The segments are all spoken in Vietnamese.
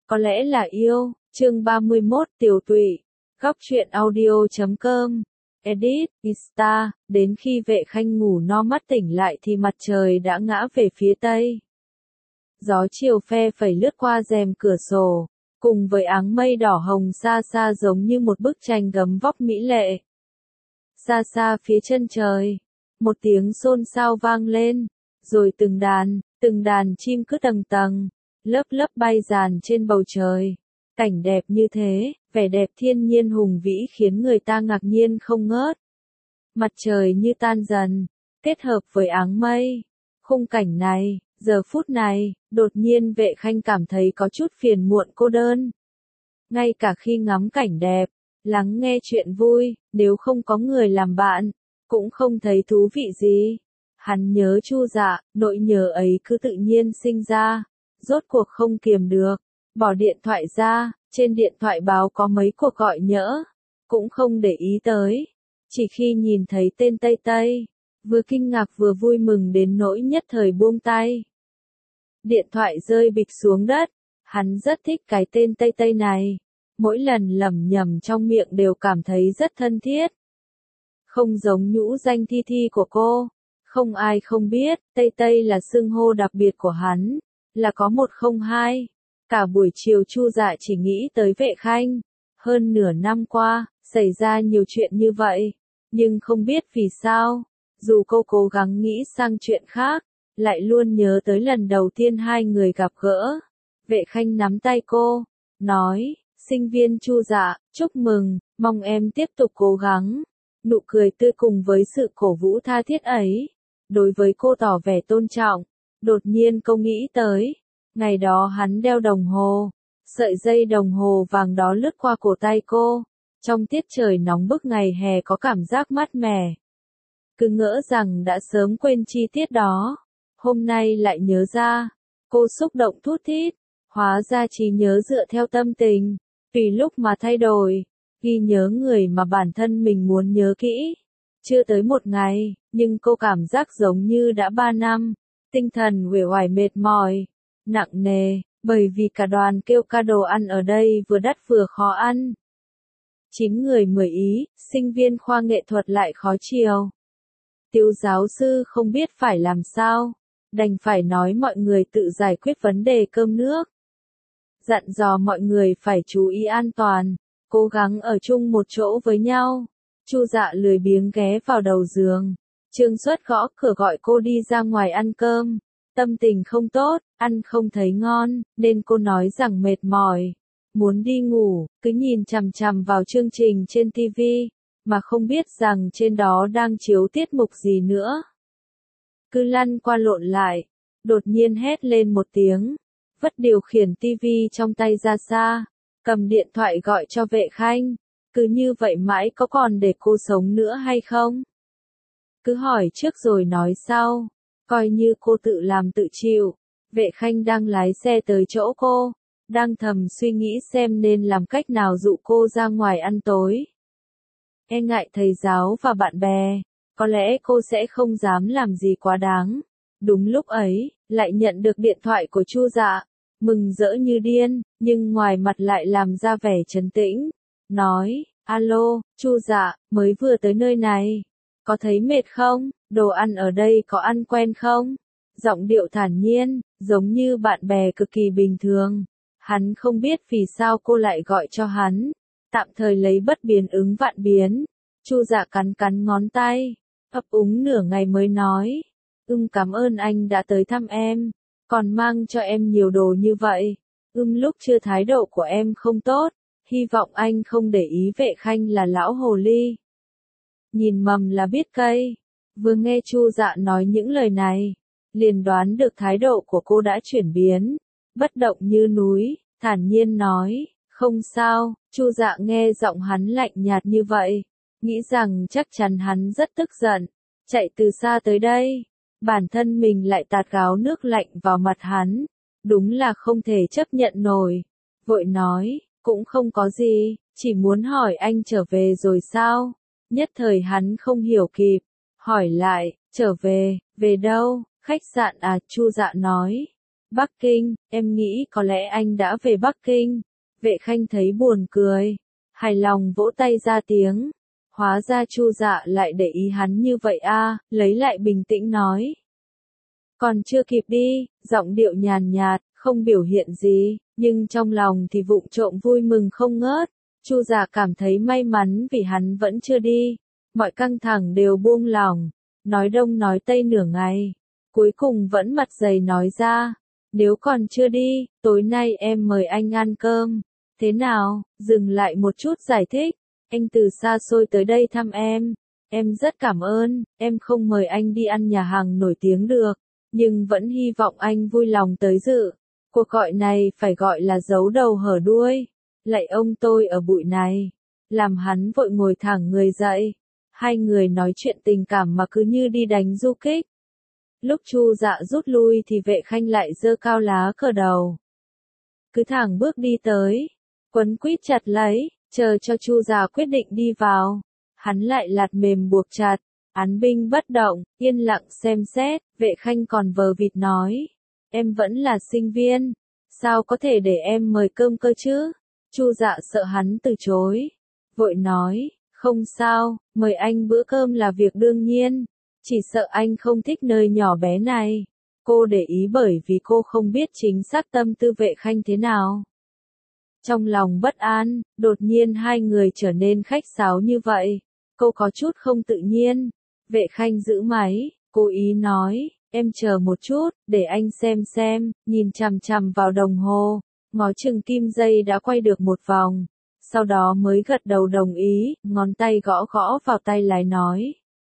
có lẽ là yêu. Chương 31 Tiểu Tụy. Góc truyện audio.com. Edit, Insta. Đến khi Vệ Khanh ngủ no mắt tỉnh lại thì mặt trời đã ngã về phía tây. Gió chiều phe phẩy lướt qua rèm cửa sổ, cùng với áng mây đỏ hồng xa xa giống như một bức tranh gấm vóc mỹ lệ. Xa xa phía chân trời, một tiếng xôn xao vang lên, rồi từng đàn chim cứ tầng tầng, lớp lớp bay dàn trên bầu trời. Cảnh đẹp như thế, vẻ đẹp thiên nhiên hùng vĩ khiến người ta ngạc nhiên không ngớt. Mặt trời như tan dần, kết hợp với áng mây. Khung cảnh này, giờ phút này, đột nhiên Vệ Khanh cảm thấy có chút phiền muộn cô đơn. Ngay cả khi ngắm cảnh đẹp, lắng nghe chuyện vui, nếu không có người làm bạn, cũng không thấy thú vị gì. Hắn nhớ Chu Dạ, nỗi nhớ ấy cứ tự nhiên sinh ra, rốt cuộc không kiềm được, bỏ điện thoại ra, trên điện thoại báo có mấy cuộc gọi nhỡ, cũng không để ý tới. Chỉ khi nhìn thấy tên Tây Tây, vừa kinh ngạc vừa vui mừng đến nỗi nhất thời buông tay. Điện thoại rơi bịch xuống đất, hắn rất thích cái tên Tây Tây này, mỗi lần lẩm nhẩm trong miệng đều cảm thấy rất thân thiết. Không giống nhũ danh Thi Thi của cô, không ai không biết, Tây Tây là xưng hô đặc biệt của hắn, là có 102. Cả buổi chiều Chu Dạ chỉ nghĩ tới Vệ Khanh. Hơn nửa năm qua, xảy ra nhiều chuyện như vậy, nhưng không biết vì sao, dù cô cố gắng nghĩ sang chuyện khác, lại luôn nhớ tới lần đầu tiên hai người gặp gỡ. Vệ Khanh nắm tay cô, nói, sinh viên Chu Dạ, chúc mừng, mong em tiếp tục cố gắng. Nụ cười tươi cùng với sự cổ vũ tha thiết ấy, đối với cô tỏ vẻ tôn trọng. Đột nhiên cô nghĩ tới, ngày đó hắn đeo đồng hồ, sợi dây đồng hồ vàng đó lướt qua cổ tay cô, trong tiết trời nóng bức ngày hè có cảm giác mát mẻ. Cứ ngỡ rằng đã sớm quên chi tiết đó, hôm nay lại nhớ ra, cô xúc động thút thít, hóa ra trí nhớ dựa theo tâm tình, tùy lúc mà thay đổi, ghi nhớ người mà bản thân mình muốn nhớ kỹ. Chưa tới một ngày, nhưng cô cảm giác giống như đã 3 năm, tinh thần uể oải mệt mỏi, nặng nề, bởi vì cả đoàn kêu ca đồ ăn ở đây vừa đắt vừa khó ăn. 9 người 10 ý, sinh viên khoa nghệ thuật lại khó chiều. Tiếu giáo sư không biết phải làm sao, đành phải nói mọi người tự giải quyết vấn đề cơm nước. Dặn dò mọi người phải chú ý an toàn, cố gắng ở chung một chỗ với nhau. Chu Dạ lười biếng ghé vào đầu giường. Trương Xuất gõ cửa gọi cô đi ra ngoài ăn cơm. Tâm tình không tốt, ăn không thấy ngon, nên cô nói rằng mệt mỏi, muốn đi ngủ, cứ nhìn chằm chằm vào chương trình trên TV, mà không biết rằng trên đó đang chiếu tiết mục gì nữa. Cứ lăn qua lộn lại, đột nhiên hét lên một tiếng, vứt điều khiển TV trong tay ra xa, cầm điện thoại gọi cho Vệ Khanh. Cứ như vậy mãi có còn để cô sống nữa hay không? Cứ hỏi trước rồi nói sau, coi như cô tự làm tự chịu. Vệ Khanh đang lái xe tới chỗ cô, đang thầm suy nghĩ xem nên làm cách nào dụ cô ra ngoài ăn tối. E ngại thầy giáo và bạn bè, có lẽ cô sẽ không dám làm gì quá đáng. Đúng lúc ấy, lại nhận được điện thoại của Chu Dạ, mừng rỡ như điên, nhưng ngoài mặt lại làm ra vẻ trấn tĩnh, nói, alo, Chu Dạ, mới vừa tới nơi này, có thấy mệt không, đồ ăn ở đây có ăn quen không? Giọng điệu thản nhiên, giống như bạn bè cực kỳ bình thường. Hắn không biết vì sao cô lại gọi cho hắn, tạm thời lấy bất biến ứng vạn biến. Chu Dạ cắn cắn ngón tay, ấp úng nửa ngày mới nói, cảm ơn anh đã tới thăm em, còn mang cho em nhiều đồ như vậy. Lúc chưa thái độ của em không tốt, hy vọng anh không để ý Vệ Khanh là lão hồ ly. Nhìn mầm là biết cây. Vừa nghe Chu Dạ nói những lời này, liền đoán được thái độ của cô đã chuyển biến, bất động như núi, thản nhiên nói, không sao. Chu Dạ nghe giọng hắn lạnh nhạt như vậy, nghĩ rằng chắc chắn hắn rất tức giận, chạy từ xa tới đây, bản thân mình lại tạt gáo nước lạnh vào mặt hắn, đúng là không thể chấp nhận nổi. Vội nói, cũng không có gì, chỉ muốn hỏi anh trở về rồi sao? Nhất thời hắn không hiểu kịp, hỏi lại, trở về, về đâu? Khách sạn à? Chu Dạ nói, Bắc Kinh, em nghĩ có lẽ anh đã về Bắc Kinh. Vệ Khanh thấy buồn cười, hài lòng vỗ tay ra tiếng. Hóa ra Chu Dạ lại để ý hắn như vậy a, lấy lại bình tĩnh nói. Còn chưa kịp đi, giọng điệu nhàn nhạt, không biểu hiện gì, nhưng trong lòng thì vụng trộm vui mừng không ngớt. Chu Dạ cảm thấy may mắn vì hắn vẫn chưa đi, mọi căng thẳng đều buông lỏng, nói đông nói tây nửa ngày, cuối cùng vẫn mặt dày nói ra, nếu còn chưa đi, tối nay em mời anh ăn cơm. Thế nào? Dừng lại một chút giải thích, anh từ xa xôi tới đây thăm em rất cảm ơn, em không mời anh đi ăn nhà hàng nổi tiếng được, nhưng vẫn hy vọng anh vui lòng tới dự. Cuộc gọi này phải gọi là giấu đầu hở đuôi. Lạy ông tôi ở bụi này, làm hắn vội ngồi thẳng người dậy. Hai người nói chuyện tình cảm mà cứ như đi đánh du kích. Lúc Chu Dạ rút lui thì Vệ Khanh lại giơ cao lá cờ đầu. Cứ thẳng bước đi tới, quấn quýt chặt lấy, chờ cho Chu Dạ quyết định đi vào. Hắn lại lạt mềm buộc chặt, án binh bất động, yên lặng xem xét. Vệ Khanh còn vờ vịt nói, em vẫn là sinh viên, sao có thể để em mời cơm cơ chứ? Chu Dạ sợ hắn từ chối, vội nói, không sao, mời anh bữa cơm là việc đương nhiên, chỉ sợ anh không thích nơi nhỏ bé này. Cô để ý bởi vì cô không biết chính xác tâm tư Vệ Khanh thế nào. Trong lòng bất an, đột nhiên hai người trở nên khách sáo như vậy, cô có chút không tự nhiên. Vệ Khanh giữ máy, cố ý nói, em chờ một chút, để anh xem, nhìn chằm chằm vào đồng hồ, ngó chừng kim dây đã quay được một vòng, sau đó mới gật đầu đồng ý, ngón tay gõ gõ vào tay lái nói.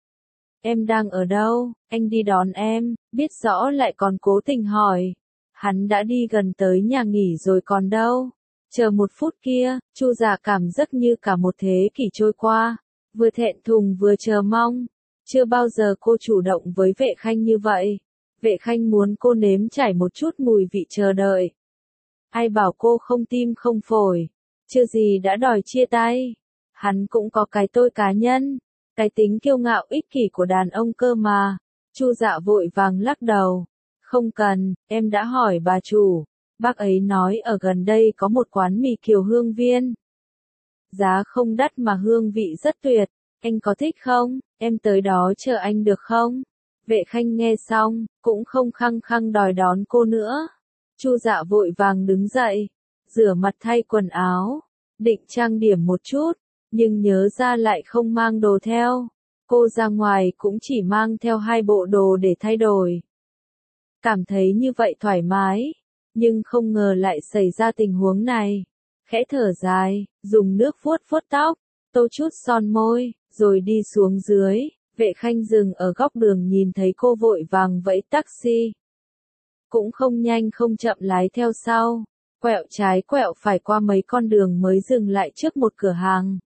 Em đang ở đâu, anh đi đón em, biết rõ lại còn cố tình hỏi. Hắn đã đi gần tới nhà nghỉ rồi còn đâu. Chờ một phút kia, Chu Dạ cảm giác như cả một thế kỷ trôi qua, vừa thẹn thùng vừa chờ mong. Chưa bao giờ cô chủ động với Vệ Khanh như vậy. Vệ Khanh muốn cô nếm trải một chút mùi vị chờ đợi. Ai bảo cô không tim không phổi, chưa gì đã đòi chia tay. Hắn cũng có cái tôi cá nhân, cái tính kiêu ngạo ích kỷ của đàn ông cơ mà. Chu Dạ vội vàng lắc đầu. Không cần, em đã hỏi bà chủ. Bác ấy nói ở gần đây có một quán mì Kiều Hương Viên. Giá không đắt mà hương vị rất tuyệt. Anh có thích không? Em tới đó chờ anh được không? Vệ Khanh nghe xong, cũng không khăng khăng đòi đón cô nữa. Chu Dạ vội vàng đứng dậy, rửa mặt thay quần áo, định trang điểm một chút, nhưng nhớ ra lại không mang đồ theo. Cô ra ngoài cũng chỉ mang theo 2 bộ đồ để thay đổi. Cảm thấy như vậy thoải mái, nhưng không ngờ lại xảy ra tình huống này. Khẽ thở dài, dùng nước vuốt vuốt tóc, tô chút son môi, rồi đi xuống dưới. Vệ Khanh dừng ở góc đường nhìn thấy cô vội vàng vẫy taxi. Cũng không nhanh không chậm lái theo sau, quẹo trái quẹo phải qua mấy con đường mới dừng lại trước một cửa hàng.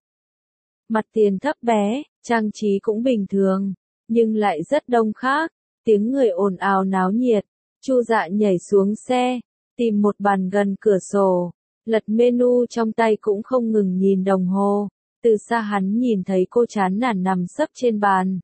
Mặt tiền thấp bé, trang trí cũng bình thường, nhưng lại rất đông khác, tiếng người ồn ào náo nhiệt. Chu Dạ nhảy xuống xe, tìm một bàn gần cửa sổ, lật menu trong tay cũng không ngừng nhìn đồng hồ. Từ xa hắn nhìn thấy cô chán nản nằm sấp trên bàn,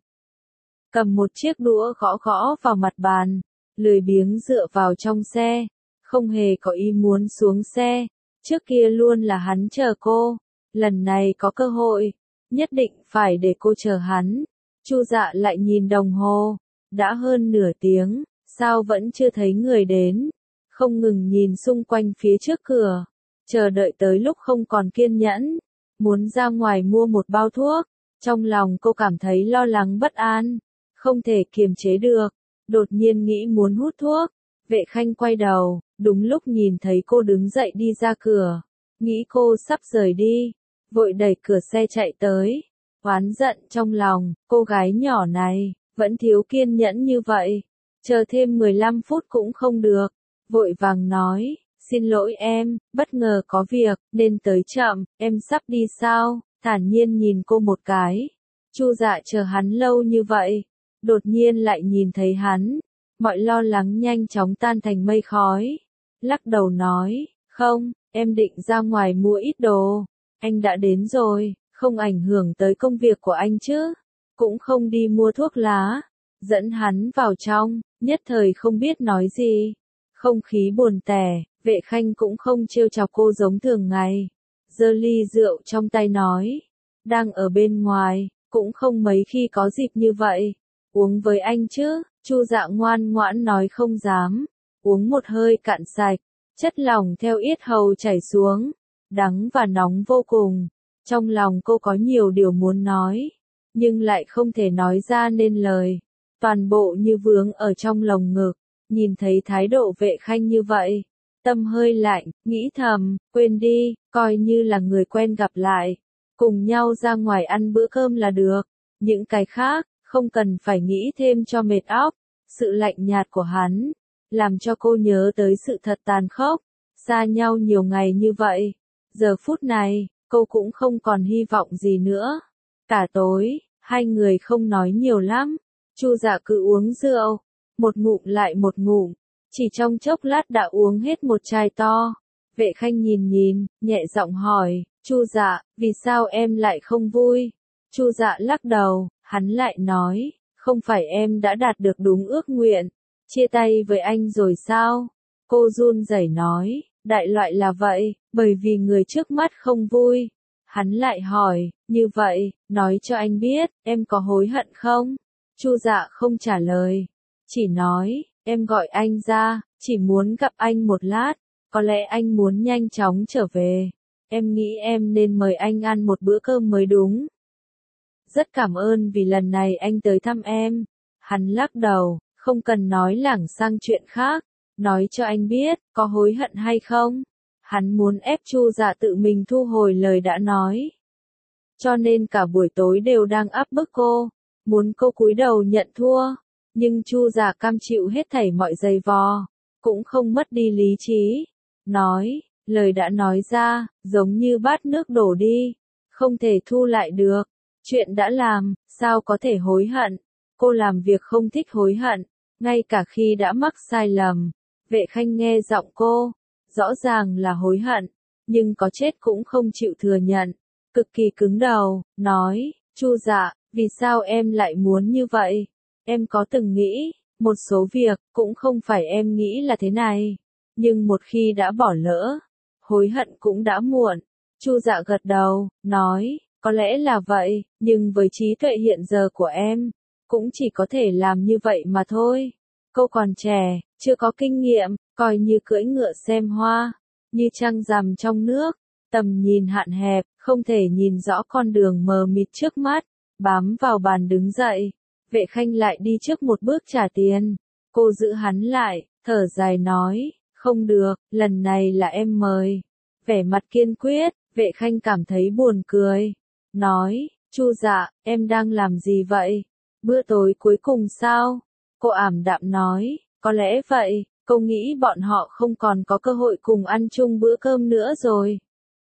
cầm một chiếc đũa gõ gõ vào mặt bàn, lười biếng dựa vào trong xe, không hề có ý muốn xuống xe. Trước kia luôn là hắn chờ cô, lần này có cơ hội, nhất định phải để cô chờ hắn. Chu Dạ lại nhìn đồng hồ, đã hơn nửa tiếng, sao vẫn chưa thấy người đến, không ngừng nhìn xung quanh phía trước cửa, chờ đợi tới lúc không còn kiên nhẫn, muốn ra ngoài mua một bao thuốc. Trong lòng cô cảm thấy lo lắng bất an, không thể kiềm chế được, đột nhiên nghĩ muốn hút thuốc. Vệ Khanh quay đầu, đúng lúc nhìn thấy cô đứng dậy đi ra cửa, nghĩ cô sắp rời đi, vội đẩy cửa xe chạy tới, oán giận trong lòng, cô gái nhỏ này, vẫn thiếu kiên nhẫn như vậy, chờ thêm 15 phút cũng không được, vội vàng nói, xin lỗi em, bất ngờ có việc, nên tới chậm, em sắp đi sao? Thản nhiên nhìn cô một cái. Chu Dạ chờ hắn lâu như vậy, đột nhiên lại nhìn thấy hắn, mọi lo lắng nhanh chóng tan thành mây khói. Lắc đầu nói, không, em định ra ngoài mua ít đồ, anh đã đến rồi, không ảnh hưởng tới công việc của anh chứ, cũng không đi mua thuốc lá. Dẫn hắn vào trong, nhất thời không biết nói gì. Không khí buồn tẻ, Vệ Khanh cũng không trêu chọc cô giống thường ngày. Giơ ly rượu trong tay nói, đang ở bên ngoài, cũng không mấy khi có dịp như vậy. Uống với anh chứ, Chu Dạ ngoan ngoãn nói không dám. Uống một hơi cạn sạch, chất lỏng theo yết hầu chảy xuống, đắng và nóng vô cùng. Trong lòng cô có nhiều điều muốn nói, nhưng lại không thể nói ra nên lời. Toàn bộ như vướng ở trong lồng ngực, nhìn thấy thái độ Vệ Khanh như vậy. Tâm hơi lạnh, nghĩ thầm, quên đi, coi như là người quen gặp lại. Cùng nhau ra ngoài ăn bữa cơm là được. Những cái khác, không cần phải nghĩ thêm cho mệt óc. Sự lạnh nhạt của hắn, làm cho cô nhớ tới sự thật tàn khốc. Xa nhau nhiều ngày như vậy. Giờ phút này, cô cũng không còn hy vọng gì nữa. Cả tối, hai người không nói nhiều lắm. Chu Dạ cứ uống rượu, một ngụm lại một ngụm. Chỉ trong chốc lát đã uống hết một chai to. Vệ Khanh nhìn, nhẹ giọng hỏi, Chu Dạ, vì sao em lại không vui? Chu Dạ lắc đầu, hắn lại nói, không phải em đã đạt được đúng ước nguyện, chia tay với anh rồi sao? Cô run rẩy nói, đại loại là vậy, bởi vì người trước mắt không vui. Hắn lại hỏi, như vậy, nói cho anh biết, em có hối hận không? Chu Dạ không trả lời, chỉ nói, em gọi anh ra, chỉ muốn gặp anh một lát, có lẽ anh muốn nhanh chóng trở về. Em nghĩ em nên mời anh ăn một bữa cơm mới đúng. Rất cảm ơn vì lần này anh tới thăm em. Hắn lắc đầu, không cần nói lảng sang chuyện khác, nói cho anh biết, có hối hận hay không? Hắn muốn ép Chu Dạ tự mình thu hồi lời đã nói. Cho nên cả buổi tối đều đang áp bức cô, muốn cô cúi đầu nhận thua. Nhưng Chu Dạ cam chịu hết thảy mọi giày vò, cũng không mất đi lý trí. Nói, lời đã nói ra, giống như bát nước đổ đi, không thể thu lại được. Chuyện đã làm, sao có thể hối hận? Cô làm việc không thích hối hận, ngay cả khi đã mắc sai lầm. Vệ Khanh nghe giọng cô, rõ ràng là hối hận, nhưng có chết cũng không chịu thừa nhận. Cực kỳ cứng đầu, nói, Chu Dạ, vì sao em lại muốn như vậy? Em có từng nghĩ, một số việc, cũng không phải em nghĩ là thế này. Nhưng một khi đã bỏ lỡ, hối hận cũng đã muộn. Chu Dạ gật đầu, nói, có lẽ là vậy, nhưng với trí tuệ hiện giờ của em, cũng chỉ có thể làm như vậy mà thôi. Cô còn trẻ, chưa có kinh nghiệm, coi như cưỡi ngựa xem hoa, như trăng rằm trong nước, tầm nhìn hạn hẹp, không thể nhìn rõ con đường mờ mịt trước mắt. Bám vào bàn đứng dậy, Vệ Khanh lại đi trước một bước trả tiền. Cô giữ hắn lại, thở dài nói, không được, lần này là em mời. Vẻ mặt kiên quyết, Vệ Khanh cảm thấy buồn cười. Nói, Chu Dạ, em đang làm gì vậy? Bữa tối cuối cùng sao? Cô ảm đạm nói, có lẽ vậy, cô nghĩ bọn họ không còn có cơ hội cùng ăn chung bữa cơm nữa rồi.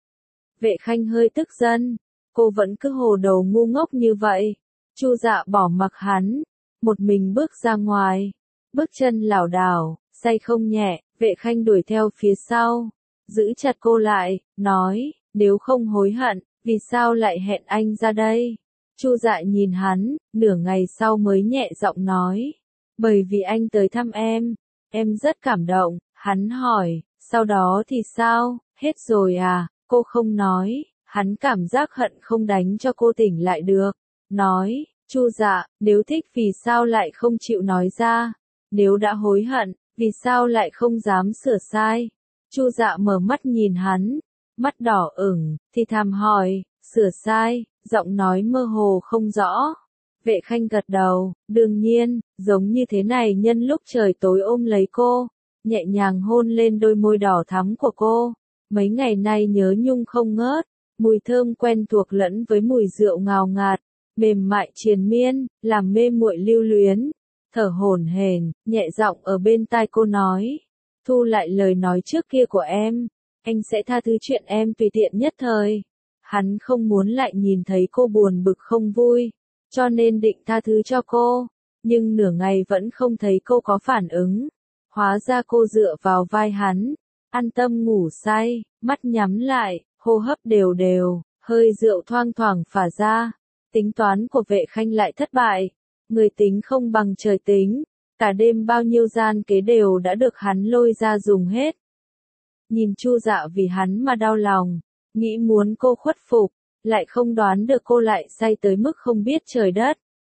Vệ Khanh hơi tức giận, cô vẫn cứ hồ đồ ngu ngốc như vậy. Chu Dạ bỏ mặc hắn, một mình bước ra ngoài, bước chân lảo đảo, say không nhẹ. Vệ Khanh đuổi theo phía sau, giữ chặt cô lại, nói, nếu không hối hận, vì sao lại hẹn anh ra đây? Chu Dạ nhìn hắn, nửa ngày sau mới nhẹ giọng nói, bởi vì anh tới thăm em rất cảm động. Hắn hỏi, sau đó thì sao, hết rồi à? Cô không nói, hắn cảm giác hận không đánh cho cô tỉnh lại được. Nói, Chu Dạ, nếu thích vì sao lại không chịu nói ra? Nếu đã hối hận, vì sao lại không dám sửa sai? Chu Dạ mở mắt nhìn hắn, mắt đỏ ửng, thì thầm hỏi, sửa sai, giọng nói mơ hồ không rõ. Vệ Khanh gật đầu, đương nhiên, giống như thế này nhân lúc trời tối ôm lấy cô, nhẹ nhàng hôn lên đôi môi đỏ thắm của cô. Mấy ngày nay nhớ nhung không ngớt, mùi thơm quen thuộc lẫn với mùi rượu ngào ngạt, mềm mại triền miên, làm mê muội lưu luyến. Thở hổn hển, nhẹ giọng ở bên tai cô nói, thu lại lời nói trước kia của em, anh sẽ tha thứ chuyện em tùy tiện nhất thời. Hắn không muốn lại nhìn thấy cô buồn bực không vui, cho nên định tha thứ cho cô, nhưng nửa ngày vẫn không thấy cô có phản ứng. Hóa ra cô dựa vào vai hắn, an tâm ngủ say, mắt nhắm lại, hô hấp đều đều, hơi rượu thoang thoảng phả ra. Tính toán của Vệ Khanh lại thất bại, người tính không bằng trời tính, Cả đêm bao nhiêu gian kế đều đã được hắn lôi ra dùng hết. Nhìn Chu Dạ vì hắn mà đau lòng, nghĩ muốn cô khuất phục, lại không đoán được cô lại say tới mức không biết trời đất.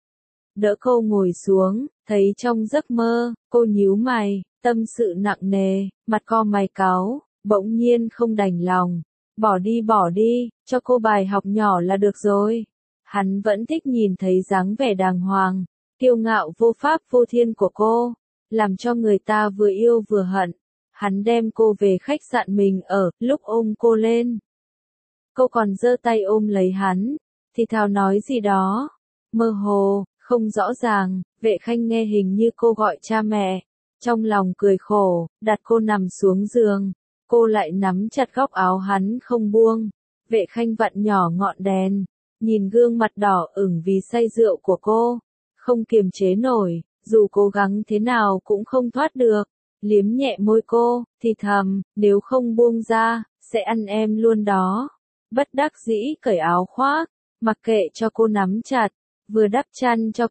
Đỡ cô ngồi xuống, thấy trong giấc mơ, cô nhíu mày, tâm sự nặng nề, mặt co mày cáu, bỗng nhiên không đành lòng. Bỏ đi, cho cô bài học nhỏ là được rồi. Hắn vẫn thích nhìn thấy dáng vẻ đàng hoàng, kiêu ngạo vô pháp vô thiên của cô, làm cho người ta vừa yêu vừa hận. Hắn đem cô về khách sạn mình ở, lúc ôm cô lên. Cô còn giơ tay ôm lấy hắn, thì thào nói gì đó. Mơ hồ, không rõ ràng, Vệ Khanh nghe hình như cô gọi cha mẹ. Trong lòng cười khổ, đặt cô nằm xuống giường. Cô lại nắm chặt góc áo hắn không buông. Vệ Khanh vặn nhỏ ngọn đèn, nhìn gương mặt đỏ ửng vì say rượu của cô. Không kiềm chế nổi, dù cố gắng thế nào cũng không thoát được. Liếm nhẹ môi cô, thì thầm, nếu không buông ra, sẽ ăn em luôn đó. Bất đắc dĩ cởi áo khoác, mặc kệ cho cô nắm chặt, vừa đắp chăn cho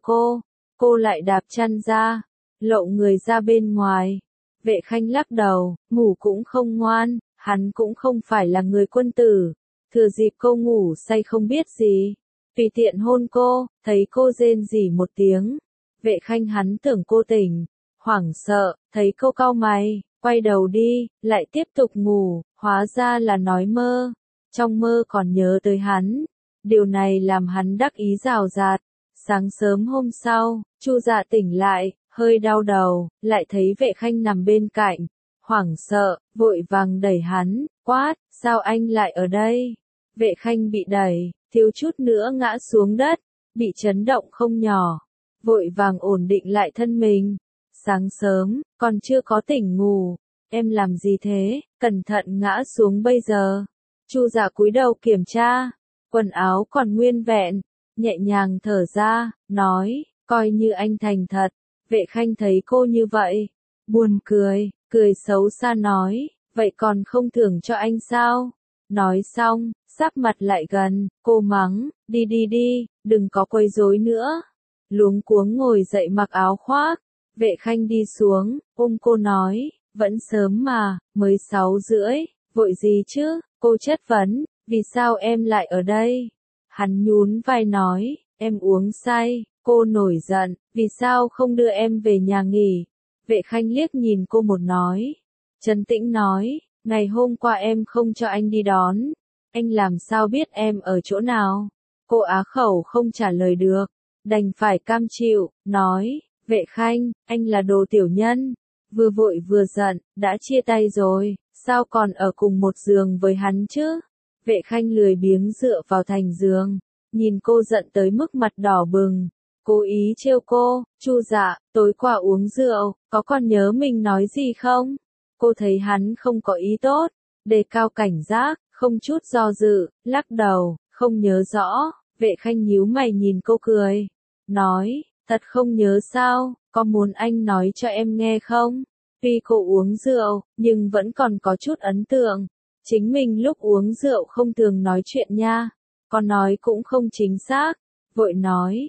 cô lại đạp chăn ra, lộ người ra bên ngoài. Vệ Khanh lắc đầu, ngủ cũng không ngoan, hắn cũng không phải là người quân tử. Thừa dịp cô ngủ say không biết gì, tùy tiện hôn cô, thấy cô rên rỉ một tiếng. Vệ Khanh hắn tưởng cô tỉnh, hoảng sợ, thấy cô cau mày, quay đầu đi, lại tiếp tục ngủ, hóa ra là nói mơ. Trong mơ còn nhớ tới hắn. Điều này làm hắn đắc ý rào rạt. Sáng sớm hôm sau, Chu Dạ tỉnh lại, hơi đau đầu, lại thấy Vệ Khanh nằm bên cạnh. Hoảng sợ, vội vàng đẩy hắn, quát, sao anh lại ở đây? Vệ Khanh bị đẩy, thiếu chút nữa ngã xuống đất, bị chấn động không nhỏ. Vội vàng ổn định lại thân mình. Sáng sớm, còn chưa có tỉnh ngủ. Em làm gì thế, cẩn thận ngã xuống bây giờ. Chu Dạ cúi đầu kiểm tra, quần áo còn nguyên vẹn, nhẹ nhàng thở ra, nói, coi như anh thành thật. Vệ Khanh thấy cô như vậy, buồn cười, cười xấu xa nói, vậy còn không thưởng cho anh sao? Nói xong, sắp mặt lại gần, cô mắng, đi, đừng có quấy rối nữa. Luống cuống ngồi dậy mặc áo khoác, Vệ Khanh đi xuống, ôm cô nói, vẫn sớm mà, mới 6:30, vội gì chứ? Cô chất vấn, vì sao em lại ở đây? Hắn nhún vai nói, em uống say. Cô nổi giận, vì sao không đưa em về nhà nghỉ? Vệ Khanh liếc nhìn cô một nói. Trấn tĩnh nói, ngày hôm qua em không cho anh đi đón. Anh làm sao biết em ở chỗ nào? Cô á khẩu không trả lời được, đành phải cam chịu, nói, Vệ Khanh, anh là đồ tiểu nhân. Vừa vội vừa giận, đã chia tay rồi, sao còn ở cùng một giường với hắn chứ? Vệ Khanh lười biếng dựa vào thành giường, nhìn cô giận tới mức mặt đỏ bừng. Cố ý trêu cô, Chu Dạ, tối qua uống rượu, có còn nhớ mình nói gì không? Cô thấy hắn không có ý tốt, đề cao cảnh giác, không chút do dự, lắc đầu, không nhớ rõ. Vệ Khanh nhíu mày nhìn cô cười, nói, thật không nhớ sao, có muốn anh nói cho em nghe không? Tuy cô uống rượu, nhưng vẫn còn có chút ấn tượng. Chính mình lúc uống rượu không thường nói chuyện nha, còn nói cũng không chính xác. Vội nói,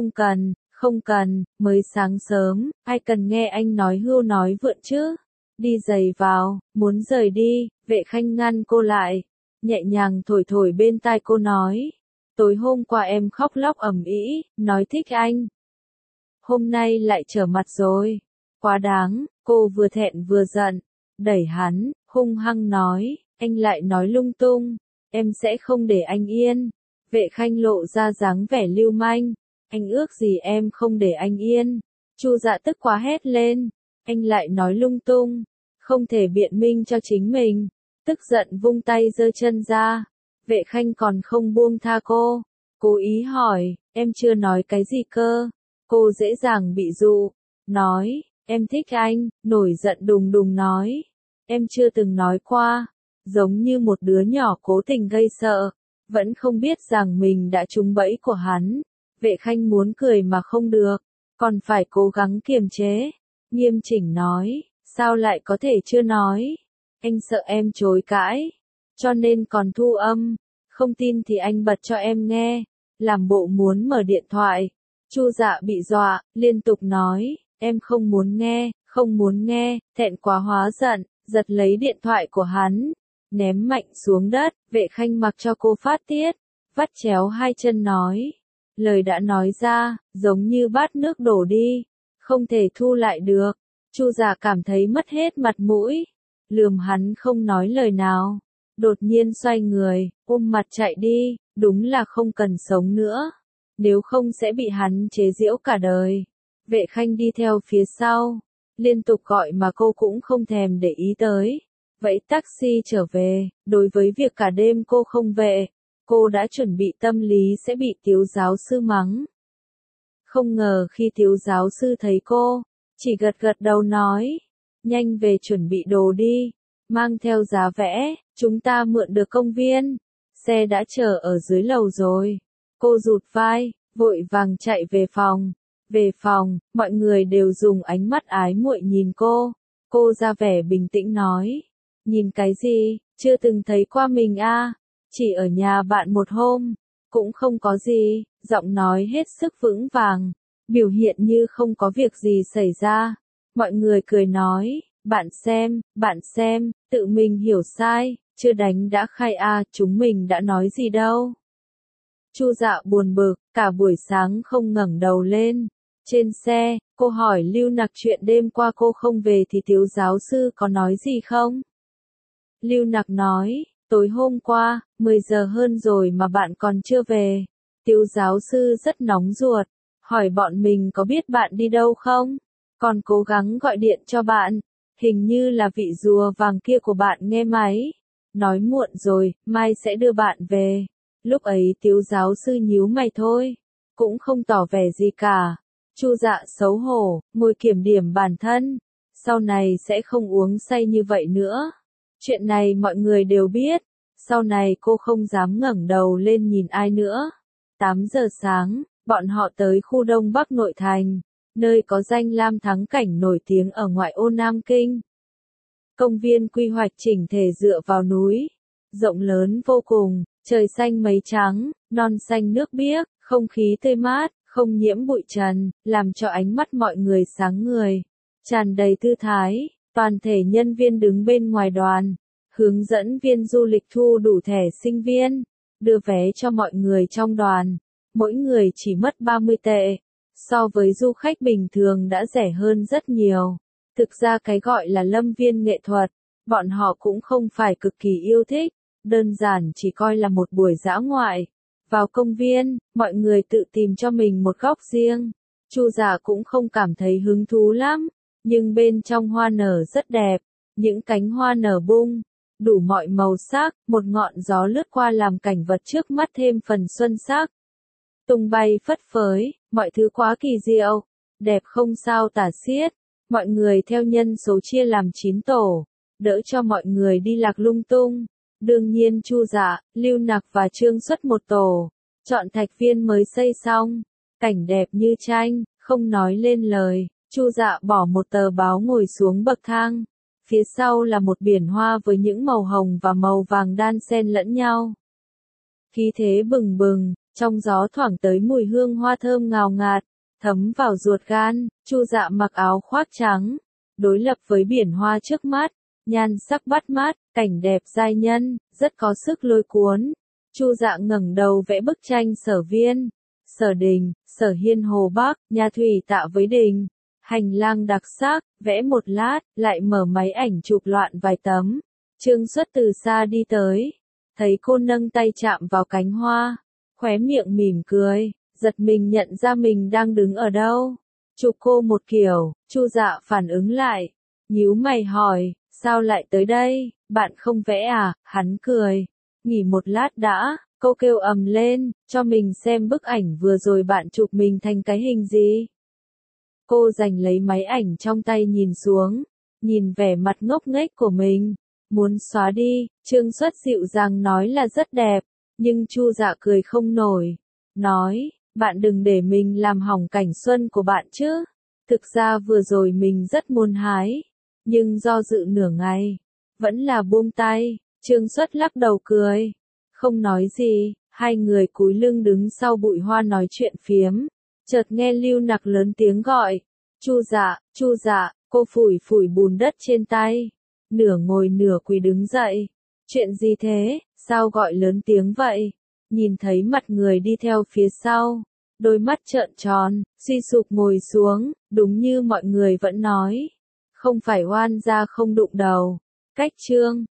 không cần, mới sáng sớm, ai cần nghe anh nói hưu nói vượn chứ. Đi giày vào, muốn rời đi, Vệ Khanh ngăn cô lại, nhẹ nhàng thổi thổi bên tai cô nói, tối hôm qua em khóc lóc ầm ĩ, nói thích anh. Hôm nay lại trở mặt rồi, quá đáng. Cô vừa thẹn vừa giận, đẩy hắn, hung hăng nói, anh lại nói lung tung, em sẽ không để anh yên. Vệ Khanh lộ ra dáng vẻ lưu manh, anh ước gì em không để anh yên. Chu Dạ tức quá hét lên, anh lại nói lung tung, không thể biện minh cho chính mình. Tức giận vung tay giơ chân ra, Vệ Khanh còn không buông tha cô, cố ý hỏi, em chưa nói cái gì cơ? Cô dễ dàng bị dụ, nói, em thích anh, nổi giận đùng đùng nói, em chưa từng nói qua, giống như một đứa nhỏ cố tình gây sợ, vẫn không biết rằng mình đã trúng bẫy của hắn. Vệ Khanh muốn cười mà không được, còn phải cố gắng kiềm chế, nghiêm chỉnh nói, sao lại có thể chưa nói? Anh sợ em chối cãi, cho nên còn thu âm, không tin thì anh bật cho em nghe, làm bộ muốn mở điện thoại. Chu Dạ bị dọa, liên tục nói, Em không muốn nghe, không muốn nghe, thẹn quá hóa giận, giật lấy điện thoại của hắn, ném mạnh xuống đất, Vệ Khanh mặc cho cô phát tiết, vắt chéo hai chân nói. Lời đã nói ra, giống như bát nước đổ đi, không thể thu lại được. Chu Dạ cảm thấy mất hết mặt mũi, lườm hắn không nói lời nào, đột nhiên xoay người, ôm mặt chạy đi, đúng là không cần sống nữa, nếu không sẽ bị hắn chế giễu cả đời. Vệ Khanh đi theo phía sau, liên tục gọi mà cô cũng không thèm để ý tới. Vậy taxi trở về, đối với việc cả đêm cô không về, cô đã chuẩn bị tâm lý sẽ bị Tiếu giáo sư mắng. Không ngờ khi Tiếu giáo sư thấy cô, chỉ gật gật đầu nói, nhanh về chuẩn bị đồ đi, mang theo giá vẽ, chúng ta mượn được công viên, xe đã chờ ở dưới lầu rồi. Cô rụt vai, vội vàng chạy về phòng. Về phòng, mọi người đều dùng ánh mắt ái muội nhìn cô ra vẻ bình tĩnh nói, nhìn cái gì, chưa từng thấy qua mình à, chỉ ở nhà bạn một hôm, cũng không có gì, giọng nói hết sức vững vàng, biểu hiện như không có việc gì xảy ra. Mọi người cười nói, bạn xem, tự mình hiểu sai, chưa đánh đã khai à, chúng mình đã nói gì đâu. Chu Dạ buồn bực, cả buổi sáng không ngẩng đầu lên. Trên xe, cô hỏi Lưu Nặc chuyện đêm qua cô không về thì Tiếu giáo sư có nói gì không? Lưu Nặc nói, tối hôm qua, 10 giờ hơn rồi mà bạn còn chưa về. Tiếu giáo sư rất nóng ruột, hỏi bọn mình có biết bạn đi đâu không? Còn cố gắng gọi điện cho bạn, hình như là vị rùa vàng kia của bạn nghe máy. Nói muộn rồi, mai sẽ đưa bạn về. Lúc ấy Tiếu giáo sư nhíu mày thôi, cũng không tỏ vẻ gì cả. Chu Dạ xấu hổ, ngồi kiểm điểm bản thân, sau này sẽ không uống say như vậy nữa. Chuyện này mọi người đều biết, sau này cô không dám ngẩng đầu lên nhìn ai nữa. 8 giờ sáng, bọn họ tới khu Đông Bắc nội thành, nơi có danh lam thắng cảnh nổi tiếng ở ngoại ô Nam Kinh. Công viên quy hoạch chỉnh thể dựa vào núi, rộng lớn vô cùng, trời xanh mây trắng, non xanh nước biếc, không khí tươi mát, không nhiễm bụi trần, làm cho ánh mắt mọi người sáng người, tràn đầy tư thái. Toàn thể nhân viên đứng bên ngoài đoàn, hướng dẫn viên du lịch thu đủ thẻ sinh viên, đưa vé cho mọi người trong đoàn, mỗi người chỉ mất 30 tệ, so với du khách bình thường đã rẻ hơn rất nhiều. Thực ra cái gọi là lâm viên nghệ thuật, bọn họ cũng không phải cực kỳ yêu thích, đơn giản chỉ coi là một buổi dã ngoại. Vào công viên, mọi người tự tìm cho mình một góc riêng. Chu Dạ cũng không cảm thấy hứng thú lắm, nhưng bên trong hoa nở rất đẹp, những cánh hoa nở bung, đủ mọi màu sắc, một ngọn gió lướt qua làm cảnh vật trước mắt thêm phần xuân sắc. Tung bay phất phới, mọi thứ quá kỳ diệu, đẹp không sao tả xiết. Mọi người theo nhân số chia làm 9 tổ, đỡ cho mọi người đi lạc lung tung. Đương nhiên Chu Dạ, Lưu Nặc và Trương Xuất một tổ, chọn thạch viên mới xây xong, cảnh đẹp như tranh, không nói lên lời. Chu Dạ bỏ một tờ báo ngồi xuống bậc thang, phía sau là một biển hoa với những màu hồng và màu vàng đan xen lẫn nhau. Khí thế bừng bừng, trong gió thoảng tới mùi hương hoa thơm ngào ngạt, thấm vào ruột gan. Chu Dạ mặc áo khoác trắng, đối lập với biển hoa trước mắt, nhan sắc bắt mắt, cảnh đẹp giai nhân, rất có sức lôi cuốn. Chu Dạ ngẩng đầu vẽ bức tranh Sở Viên, Sở Đình, Sở Hiên Hồ Bắc, nhà thủy tạ với đình, hành lang đặc sắc, vẽ một lát, lại mở máy ảnh chụp loạn vài tấm. Trương Xuất từ xa đi tới, thấy cô nâng tay chạm vào cánh hoa, khóe miệng mỉm cười, giật mình nhận ra mình đang đứng ở đâu. Chụp cô một kiểu, Chu Dạ phản ứng lại, nhíu mày hỏi, sao lại tới đây, bạn không vẽ à? Hắn cười, nghỉ một lát đã. Cô kêu ầm lên, cho mình xem bức ảnh vừa rồi bạn chụp mình thành cái hình gì. Cô giành lấy máy ảnh trong tay nhìn xuống, nhìn vẻ mặt ngốc nghếch của mình, muốn xóa đi. Trương Xuất dịu dàng nói là rất đẹp, nhưng Chu Dạ cười không nổi, nói, bạn đừng để mình làm hỏng cảnh xuân của bạn chứ. Thực ra vừa rồi mình rất muốn hái, nhưng do dự nửa ngày, vẫn là buông tay. Trương Xuất lắc đầu cười, không nói gì, hai người cúi lưng đứng sau bụi hoa nói chuyện phiếm. Chợt nghe Lưu Nặc lớn tiếng gọi, Chu dạ, cô phủi phủi bùn đất trên tay. Nửa ngồi nửa quỳ đứng dậy. Chuyện gì thế, sao gọi lớn tiếng vậy? Nhìn thấy mặt người đi theo phía sau. Đôi mắt trợn tròn, suy sụp ngồi xuống, đúng như mọi người vẫn nói. Không phải oan gia không đụng đầu. Cách chương